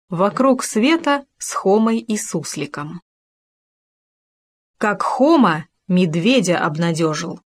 Вокруг света с Хомой и Сусликом. Как Хома медведя обнадежил.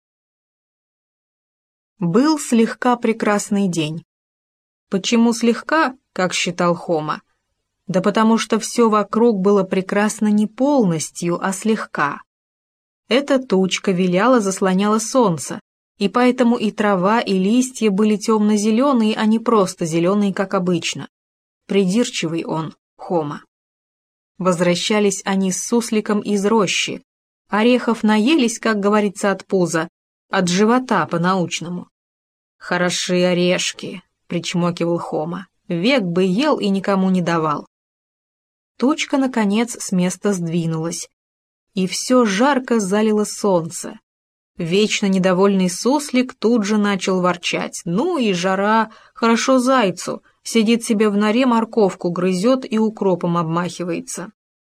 Был слегка прекрасный день. Почему слегка, как считал Хома? Да потому что все вокруг было прекрасно не полностью, а слегка. Эта тучка виляла, заслоняла солнце, и поэтому и трава, и листья были темно-зеленые, а не просто зеленые, как обычно. Придирчивый он, Хома. Возвращались они с Сусликом из рощи. Орехов наелись, как говорится, от пуза, от живота по-научному. «Хороши орешки», — причмокивал Хома. «Век бы ел и никому не давал». Тучка, наконец, с места сдвинулась, и все жарко залило солнце. Вечно недовольный Суслик тут же начал ворчать. «Ну и жара, хорошо зайцу, сидит себе в норе, морковку грызет и укропом обмахивается».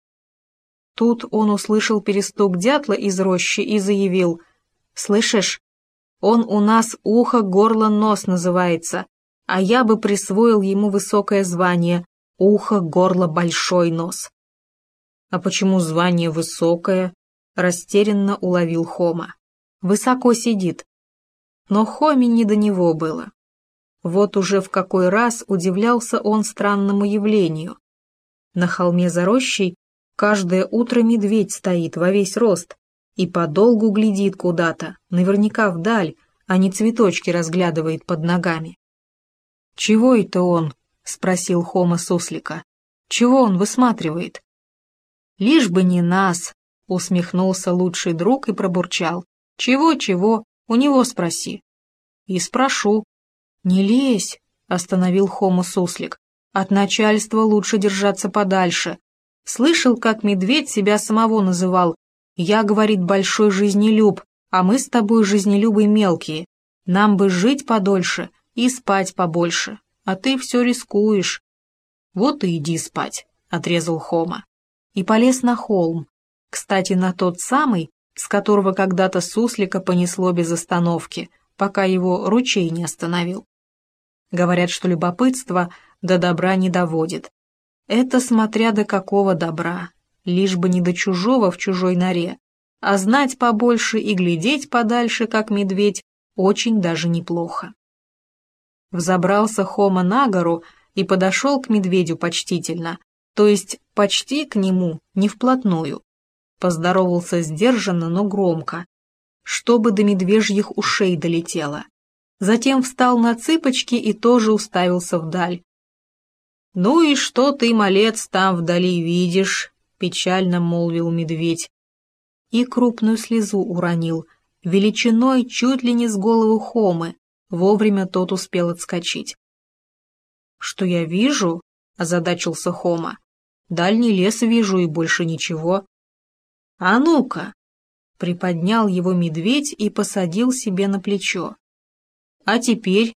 Тут он услышал перестук дятла из рощи и заявил: «Слышишь, он у нас ухо, горло, нос называется, а я бы присвоил ему высокое звание — ухо, горло, большой нос». «А почему звание высокое?» — растерянно уловил Хома. «Высоко сидит». Но Хоме не до него было. Вот уже в какой раз удивлялся он странному явлению. На холме за рощей каждое утро медведь стоит во весь рост и подолгу глядит куда-то, наверняка вдаль, а не цветочки разглядывает под ногами. «Чего это он?» — спросил Хома Суслика. «Чего он высматривает?» «Лишь бы не нас», — усмехнулся лучший друг и пробурчал. «Чего-чего, у него спроси». «И спрошу». «Не лезь», — остановил Хому Суслик. «От начальства лучше держаться подальше. Слышал, как медведь себя самого называл. Я, говорит, большой жизнелюб, а мы с тобой жизнелюбы мелкие. Нам бы жить подольше и спать побольше, а ты все рискуешь». «Вот и иди спать», — отрезал Хома. И полез на холм, кстати, на тот самый, с которого когда-то Суслика понесло без остановки, пока его ручей не остановил. Говорят, что любопытство до добра не доводит. Это смотря до какого добра, лишь бы не до чужого в чужой норе, а знать побольше и глядеть подальше, как медведь, очень даже неплохо. Взобрался Хома на гору и подошел к медведю почтительно, то есть почти к нему, не вплотную. Поздоровался сдержанно, но громко, чтобы до медвежьих ушей долетело. Затем встал на цыпочки и тоже уставился вдаль. «Ну и что ты, малец, там вдали видишь?» — печально молвил медведь. И крупную слезу уронил, величиной чуть ли не с голову Хомы. Вовремя тот успел отскочить. «Что я вижу?» — озадачился Хома. «Дальний лес вижу и больше ничего». «А ну-ка!» — приподнял его медведь и посадил себе на плечо. «А теперь?»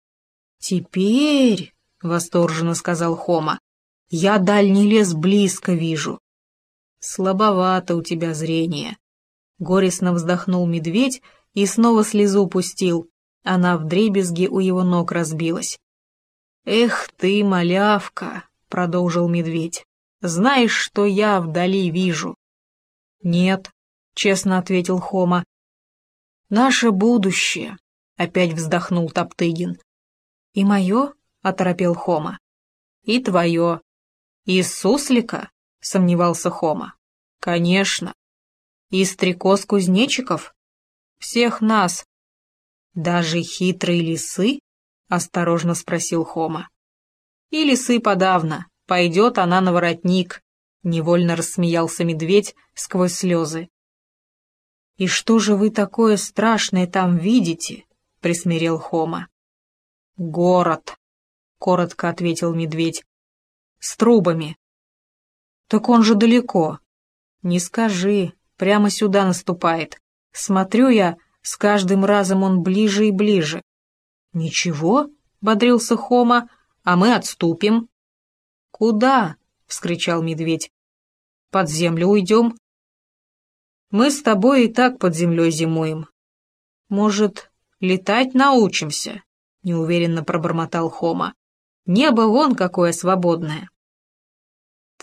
«Теперь...» — восторженно сказал Хома. «Я дальний лес близко вижу». «Слабовато у тебя зрение». Горестно вздохнул медведь и снова слезу пустил. Она вдребезги у его ног разбилась. «Эх ты, малявка!» — продолжил медведь. «Знаешь, что я вдали вижу?» «Нет», — честно ответил Хома. «Наше будущее», — опять вздохнул Топтыгин. «И мое?» — оторопел Хома. «И твое». «Из Суслика?» — сомневался Хома. «Конечно». «Из стрекоз-кузнечиков?» «Всех нас». «Даже хитрые лисы?» — осторожно спросил Хома. «И лисы подавно. Пойдет она на воротник», — невольно рассмеялся медведь сквозь слезы. «И что же вы такое страшное там видите?» — присмирел Хома. «Город», — коротко ответил медведь. «С трубами». «Так он же далеко». «Не скажи, прямо сюда наступает. Смотрю я, с каждым разом он ближе и ближе». «Ничего», — бодрился Хома, — «а мы отступим». «Куда?» — вскричал медведь. «Под землю уйдем». «Мы с тобой и так под землей зимуем. Может, летать научимся?» — неуверенно пробормотал Хома. «Небо вон какое свободное».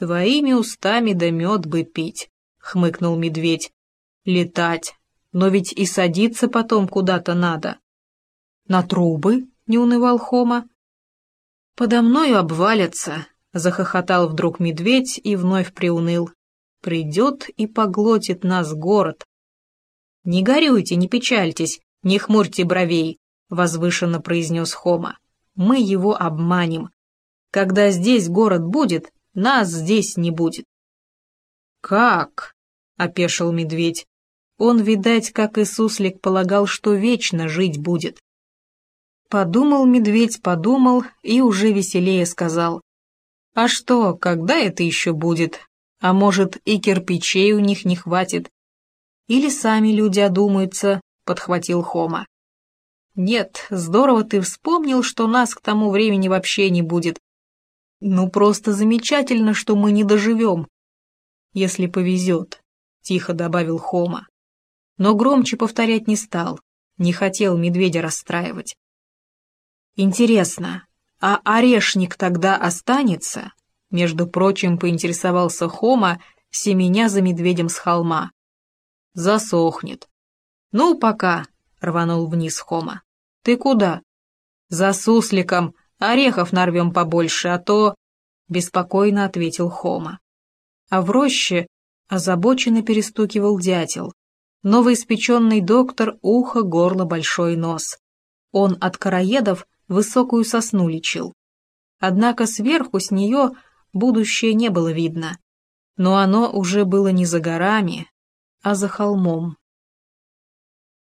«Твоими устами да мед бы пить», — хмыкнул медведь. «Летать. Но ведь и садиться потом куда-то надо». «На трубы?» — не унывал Хома. «Подо мною обвалятся», — захохотал вдруг медведь и вновь приуныл. «Придет и поглотит нас город». «Не горюйте, не печальтесь, не хмурьте бровей», — возвышенно произнес Хома. «Мы его обманем. Когда здесь город будет, нас здесь не будет». «Как?» — опешил медведь. Он, видать, как и суслик, полагал, что вечно жить будет. Подумал медведь, подумал и уже веселее сказал. «А что, когда это еще будет? А может, и кирпичей у них не хватит? Или сами люди одумаются», — подхватил Хома. «Нет, здорово ты вспомнил, что нас к тому времени вообще не будет. Ну, просто замечательно, что мы не доживем. Если повезет», — тихо добавил Хома. Но громче повторять не стал, не хотел медведя расстраивать. «Интересно, а орешник тогда останется?» Между прочим, поинтересовался Хома, семеня за медведем с холма. «Засохнет». «Ну, пока», — рванул вниз Хома. «Ты куда?» «За сусликом, орехов нарвем побольше, а то...» — беспокойно ответил Хома. А в роще озабоченно перестукивал дятел. Новоиспеченный доктор — ухо, горло, большой нос. Он от короедов высокую сосну лечил. Однако сверху с нее будущее не было видно. Но оно уже было не за горами, а за холмом.